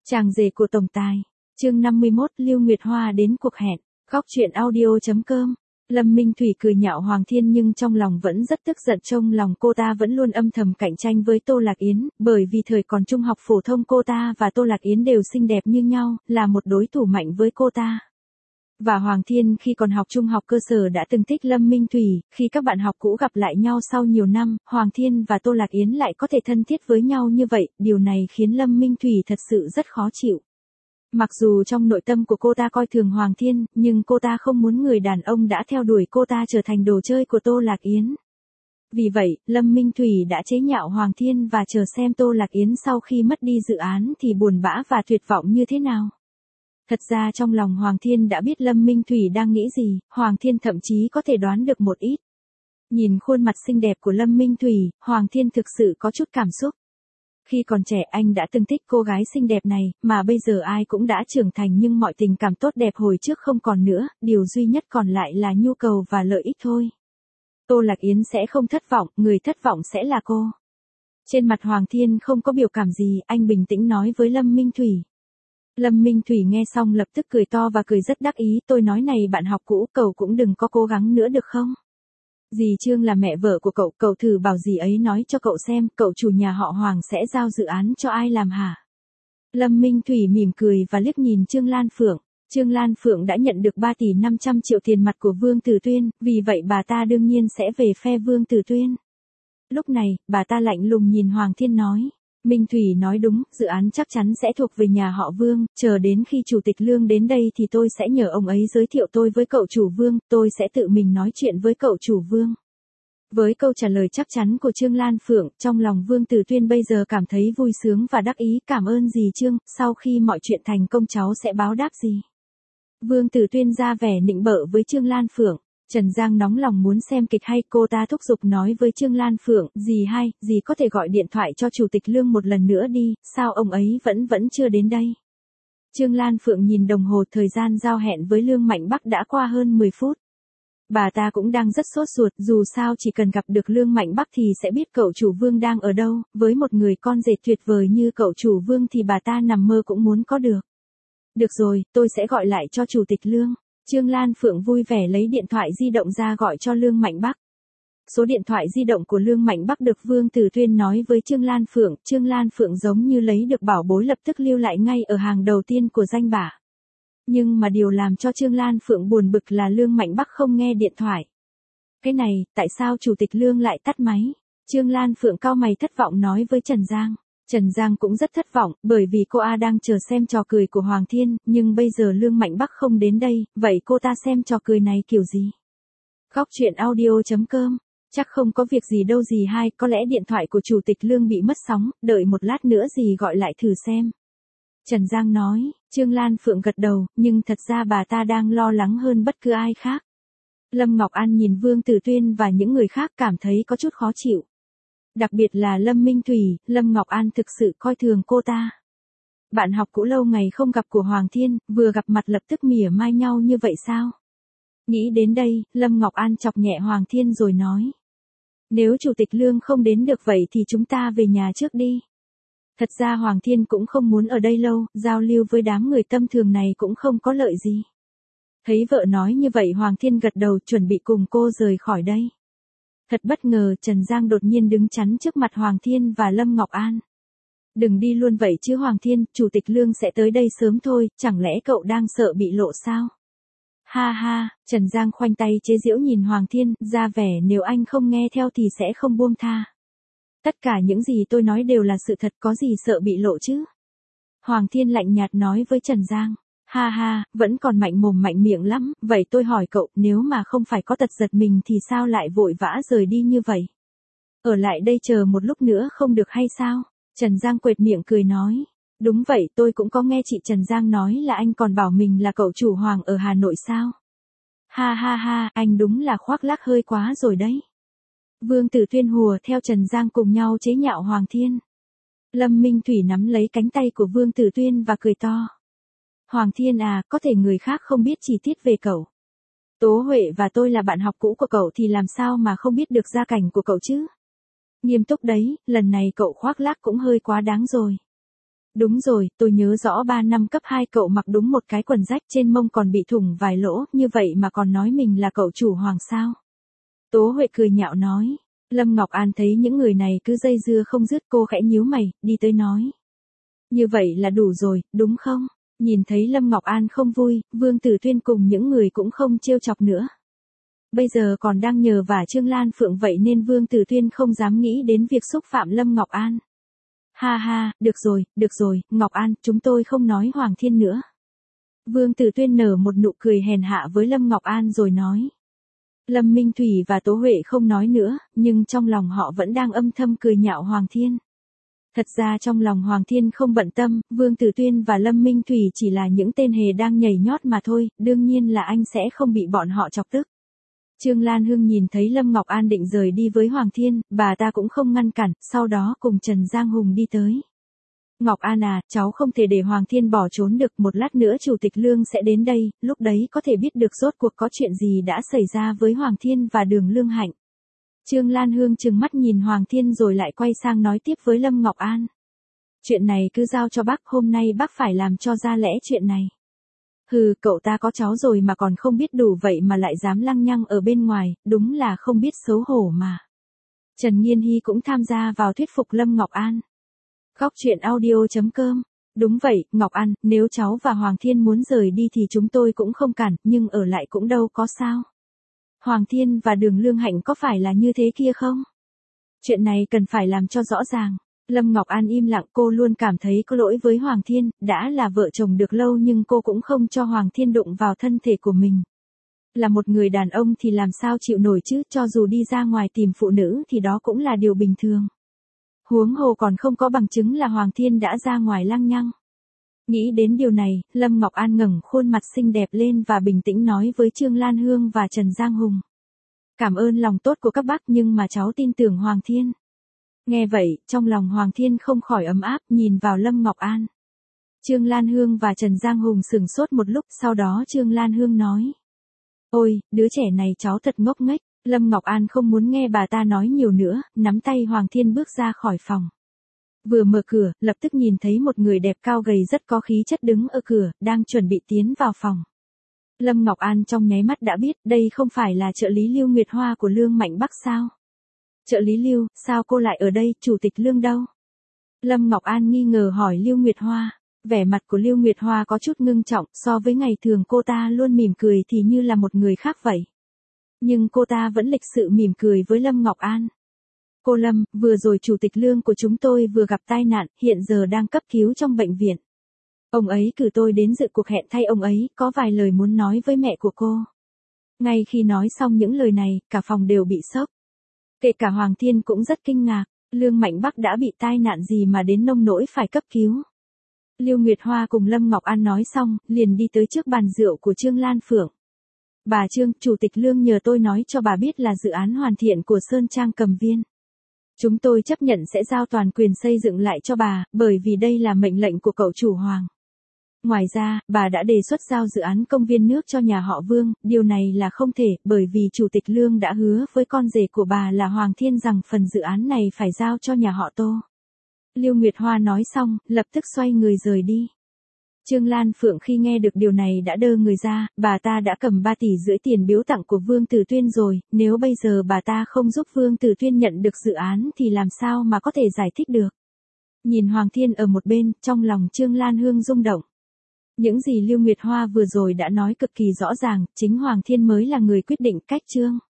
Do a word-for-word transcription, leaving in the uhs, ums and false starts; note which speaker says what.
Speaker 1: Chàng rể của tổng tài. Chương năm mươi mốt, Lưu Nguyệt Hoa đến cuộc hẹn. Góc truyện audio.com. Lâm Minh Thủy cười nhạo Hoàng Thiên nhưng trong lòng vẫn rất tức giận, trong lòng cô ta vẫn luôn âm thầm cạnh tranh với Tô Lạc Yến, bởi vì thời còn trung học phổ thông cô ta và Tô Lạc Yến đều xinh đẹp như nhau, là một đối thủ mạnh với cô ta. Và Hoàng Thiên khi còn học trung học cơ sở đã từng thích Lâm Minh Thủy, khi các bạn học cũ gặp lại nhau sau nhiều năm, Hoàng Thiên và Tô Lạc Yến lại có thể thân thiết với nhau như vậy, điều này khiến Lâm Minh Thủy thật sự rất khó chịu. Mặc dù trong nội tâm của cô ta coi thường Hoàng Thiên, nhưng cô ta không muốn người đàn ông đã theo đuổi cô ta trở thành đồ chơi của Tô Lạc Yến. Vì vậy, Lâm Minh Thủy đã chế nhạo Hoàng Thiên và chờ xem Tô Lạc Yến sau khi mất đi dự án thì buồn bã và tuyệt vọng như thế nào. Thật ra trong lòng Hoàng Thiên đã biết Lâm Minh Thủy đang nghĩ gì, Hoàng Thiên thậm chí có thể đoán được một ít. Nhìn khuôn mặt xinh đẹp của Lâm Minh Thủy, Hoàng Thiên thực sự có chút cảm xúc. Khi còn trẻ anh đã từng thích cô gái xinh đẹp này, mà bây giờ ai cũng đã trưởng thành nhưng mọi tình cảm tốt đẹp hồi trước không còn nữa, điều duy nhất còn lại là nhu cầu và lợi ích thôi. Tô Lạc Yến sẽ không thất vọng, người thất vọng sẽ là cô. Trên mặt Hoàng Thiên không có biểu cảm gì, anh bình tĩnh nói với Lâm Minh Thủy. Lâm Minh Thủy nghe xong lập tức cười to và cười rất đắc ý, tôi nói này bạn học cũ, cậu cũng đừng có cố gắng nữa được không? Dì Trương là mẹ vợ của cậu, cậu thử bảo dì ấy nói cho cậu xem, cậu chủ nhà họ Hoàng sẽ giao dự án cho ai làm hả? Lâm Minh Thủy mỉm cười và liếc nhìn Trương Lan Phượng. Trương Lan Phượng đã nhận được ba tỷ năm trăm triệu tiền mặt của Vương Tử Tuyên, vì vậy bà ta đương nhiên sẽ về phe Vương Tử Tuyên. Lúc này, bà ta lạnh lùng nhìn Hoàng Thiên nói. Minh Thủy nói đúng, dự án chắc chắn sẽ thuộc về nhà họ Vương, chờ đến khi Chủ tịch Lương đến đây thì tôi sẽ nhờ ông ấy giới thiệu tôi với cậu chủ Vương, tôi sẽ tự mình nói chuyện với cậu chủ Vương. Với câu trả lời chắc chắn của Trương Lan Phượng, trong lòng Vương Tử Tuyên bây giờ cảm thấy vui sướng và đắc ý, cảm ơn dì Trương, sau khi mọi chuyện thành công cháu sẽ báo đáp dì. Vương Tử Tuyên ra vẻ nịnh bợ với Trương Lan Phượng. Trần Giang nóng lòng muốn xem kịch hay, cô ta thúc giục nói với Trương Lan Phượng, dì hai, dì có thể gọi điện thoại cho Chủ tịch Lương một lần nữa đi, sao ông ấy vẫn vẫn chưa đến đây. Trương Lan Phượng nhìn đồng hồ, thời gian giao hẹn với Lương Mạnh Bắc đã qua hơn mười phút. Bà ta cũng đang rất sốt ruột, dù sao chỉ cần gặp được Lương Mạnh Bắc thì sẽ biết cậu chủ Vương đang ở đâu, với một người con rể tuyệt vời như cậu chủ Vương thì bà ta nằm mơ cũng muốn có được. Được rồi, tôi sẽ gọi lại cho Chủ tịch Lương. Trương Lan Phượng vui vẻ lấy điện thoại di động ra gọi cho Lương Mạnh Bắc. Số điện thoại di động của Lương Mạnh Bắc được Vương Tử Tuyên nói với Trương Lan Phượng, Trương Lan Phượng giống như lấy được bảo bối lập tức lưu lại ngay ở hàng đầu tiên của danh bạ. Nhưng mà điều làm cho Trương Lan Phượng buồn bực là Lương Mạnh Bắc không nghe điện thoại. Cái này, tại sao Chủ tịch Lương lại tắt máy? Trương Lan Phượng cau mày thất vọng nói với Trần Giang. Trần Giang cũng rất thất vọng, bởi vì cô A đang chờ xem trò cười của Hoàng Thiên, nhưng bây giờ Lương Mạnh Bắc không đến đây, vậy cô ta xem trò cười này kiểu gì? Góc truyện audio.com. Chắc không có việc gì đâu dì hai, có lẽ điện thoại của Chủ tịch Lương bị mất sóng, đợi một lát nữa dì gọi lại thử xem. Trần Giang nói, Trương Lan Phượng gật đầu, nhưng thật ra bà ta đang lo lắng hơn bất cứ ai khác. Lâm Ngọc An nhìn Vương Tử Tuyên và những người khác cảm thấy có chút khó chịu. Đặc biệt là Lâm Minh Thủy, Lâm Ngọc An thực sự coi thường cô ta. Bạn học cũ lâu ngày không gặp của Hoàng Thiên, vừa gặp mặt lập tức mỉa mai nhau như vậy sao? Nghĩ đến đây, Lâm Ngọc An chọc nhẹ Hoàng Thiên rồi nói. Nếu Chủ tịch Lương không đến được vậy thì chúng ta về nhà trước đi. Thật ra Hoàng Thiên cũng không muốn ở đây lâu, giao lưu với đám người tâm thường này cũng không có lợi gì. Thấy vợ nói như vậy Hoàng Thiên gật đầu chuẩn bị cùng cô rời khỏi đây. Thật bất ngờ, Trần Giang đột nhiên đứng chắn trước mặt Hoàng Thiên và Lâm Ngọc An. Đừng đi luôn vậy chứ Hoàng Thiên, Chủ tịch Lương sẽ tới đây sớm thôi, chẳng lẽ cậu đang sợ bị lộ sao? Ha ha, Trần Giang khoanh tay chế giễu nhìn Hoàng Thiên, ra vẻ nếu anh không nghe theo thì sẽ không buông tha. Tất cả những gì tôi nói đều là sự thật, có gì sợ bị lộ chứ? Hoàng Thiên lạnh nhạt nói với Trần Giang. Ha ha, vẫn còn mạnh mồm mạnh miệng lắm, vậy tôi hỏi cậu, nếu mà không phải có tật giật mình thì sao lại vội vã rời đi như vậy? Ở lại đây chờ một lúc nữa không được hay sao? Trần Giang quệt miệng cười nói. Đúng vậy, tôi cũng có nghe chị Trần Giang nói là anh còn bảo mình là cậu chủ Hoàng ở Hà Nội sao? Ha ha ha, anh đúng là khoác lác hơi quá rồi đấy. Vương Tử Tuyên hùa theo Trần Giang cùng nhau chế nhạo Hoàng Thiên. Lâm Minh Thủy nắm lấy cánh tay của Vương Tử Tuyên và cười to. Hoàng Thiên à, có thể người khác không biết chi tiết về cậu. Tố Huệ và tôi là bạn học cũ của cậu thì làm sao mà không biết được gia cảnh của cậu chứ? Nghiêm túc đấy, lần này cậu khoác lác cũng hơi quá đáng rồi. Đúng rồi, tôi nhớ rõ ba năm cấp hai cậu mặc đúng một cái quần rách trên mông còn bị thủng vài lỗ, như vậy mà còn nói mình là cậu chủ Hoàng sao. Tố Huệ cười nhạo nói. Lâm Ngọc An thấy những người này cứ dây dưa không dứt, cô khẽ nhíu mày, đi tới nói. Như vậy là đủ rồi, đúng không? Nhìn thấy Lâm Ngọc An không vui, Vương Tử Tuyên cùng những người cũng không trêu chọc nữa. Bây giờ còn đang nhờ vả Trương Lan Phượng vậy nên Vương Tử Tuyên không dám nghĩ đến việc xúc phạm Lâm Ngọc An. Ha ha, được rồi, được rồi, Ngọc An, chúng tôi không nói Hoàng Thiên nữa. Vương Tử Tuyên nở một nụ cười hèn hạ với Lâm Ngọc An rồi nói. Lâm Minh Thủy và Tố Huệ không nói nữa, nhưng trong lòng họ vẫn đang âm thầm cười nhạo Hoàng Thiên. Thật ra trong lòng Hoàng Thiên không bận tâm, Vương Tử Tuyên và Lâm Minh Thủy chỉ là những tên hề đang nhảy nhót mà thôi, đương nhiên là anh sẽ không bị bọn họ chọc tức. Trương Lan Hương nhìn thấy Lâm Ngọc An định rời đi với Hoàng Thiên, bà ta cũng không ngăn cản, sau đó cùng Trần Giang Hùng đi tới. Ngọc An à, cháu không thể để Hoàng Thiên bỏ trốn được, một lát nữa Chủ tịch Lương sẽ đến đây, lúc đấy có thể biết được rốt cuộc có chuyện gì đã xảy ra với Hoàng Thiên và Đường Lương Hạnh. Trương Lan Hương trừng mắt nhìn Hoàng Thiên rồi lại quay sang nói tiếp với Lâm Ngọc An. Chuyện này cứ giao cho bác, hôm nay bác phải làm cho ra lẽ chuyện này. Hừ, cậu ta có cháu rồi mà còn không biết đủ vậy mà lại dám lăng nhăng ở bên ngoài, đúng là không biết xấu hổ mà. Trần Nghiên Hy cũng tham gia vào thuyết phục Lâm Ngọc An. Góc truyện audio chấm com. Đúng vậy, Ngọc An, nếu cháu và Hoàng Thiên muốn rời đi thì chúng tôi cũng không cản, nhưng ở lại cũng đâu có sao. Hoàng Thiên và Đường Lương Hạnh có phải là như thế kia không? Chuyện này cần phải làm cho rõ ràng. Lâm Ngọc An im lặng, cô luôn cảm thấy có lỗi với Hoàng Thiên, đã là vợ chồng được lâu nhưng cô cũng không cho Hoàng Thiên đụng vào thân thể của mình. Là một người đàn ông thì làm sao chịu nổi chứ, cho dù đi ra ngoài tìm phụ nữ thì đó cũng là điều bình thường. Huống hồ còn không có bằng chứng là Hoàng Thiên đã ra ngoài lăng nhăng. Nghĩ đến điều này, Lâm Ngọc An ngẩng khuôn mặt xinh đẹp lên và bình tĩnh nói với Trương Lan Hương và Trần Giang Hùng. Cảm ơn lòng tốt của các bác nhưng mà cháu tin tưởng Hoàng Thiên. Nghe vậy, trong lòng Hoàng Thiên không khỏi ấm áp, nhìn vào Lâm Ngọc An. Trương Lan Hương và Trần Giang Hùng sửng sốt một lúc, sau đó Trương Lan Hương nói. Ôi, đứa trẻ này cháu thật ngốc nghếch. Lâm Ngọc An không muốn nghe bà ta nói nhiều nữa, nắm tay Hoàng Thiên bước ra khỏi phòng. Vừa mở cửa, lập tức nhìn thấy một người đẹp cao gầy rất có khí chất đứng ở cửa, đang chuẩn bị tiến vào phòng. Lâm Ngọc An trong nháy mắt đã biết đây không phải là trợ lý Lưu Nguyệt Hoa của Lương Mạnh Bắc sao? Trợ lý Lưu, sao cô lại ở đây, Chủ tịch Lương đâu? Lâm Ngọc An nghi ngờ hỏi Lưu Nguyệt Hoa. Vẻ mặt của Lưu Nguyệt Hoa có chút ngưng trọng, so với ngày thường cô ta luôn mỉm cười thì như là một người khác vậy. Nhưng cô ta vẫn lịch sự mỉm cười với Lâm Ngọc An. Cô Lâm, vừa rồi Chủ tịch Lương của chúng tôi vừa gặp tai nạn, hiện giờ đang cấp cứu trong bệnh viện. Ông ấy cử tôi đến dự cuộc hẹn thay ông ấy, có vài lời muốn nói với mẹ của cô. Ngay khi nói xong những lời này, cả phòng đều bị sốc. Kể cả Hoàng Thiên cũng rất kinh ngạc, Lương Mạnh Bắc đã bị tai nạn gì mà đến nông nỗi phải cấp cứu. Lưu Nguyệt Hoa cùng Lâm Ngọc An nói xong, liền đi tới trước bàn rượu của Trương Lan Phượng. Bà Trương, Chủ tịch Lương nhờ tôi nói cho bà biết là dự án hoàn thiện của Sơn Trang Cầm Viên. Chúng tôi chấp nhận sẽ giao toàn quyền xây dựng lại cho bà, bởi vì đây là mệnh lệnh của cậu chủ Hoàng. Ngoài ra, bà đã đề xuất giao dự án công viên nước cho nhà họ Vương, điều này là không thể, bởi vì Chủ tịch Lương đã hứa với con rể của bà là Hoàng Thiên rằng phần dự án này phải giao cho nhà họ Tô. Lưu Nguyệt Hoa nói xong, lập tức xoay người rời đi. Trương Lan Phượng khi nghe được điều này đã đơ người ra, bà ta đã cầm ba tỷ rưỡi tiền biếu tặng của Vương Tử Tuyên rồi, nếu bây giờ bà ta không giúp Vương Tử Tuyên nhận được dự án thì làm sao mà có thể giải thích được. Nhìn Hoàng Thiên ở một bên, trong lòng Trương Lan Hương rung động. Những gì Lưu Nguyệt Hoa vừa rồi đã nói cực kỳ rõ ràng, chính Hoàng Thiên mới là người quyết định cách Trương.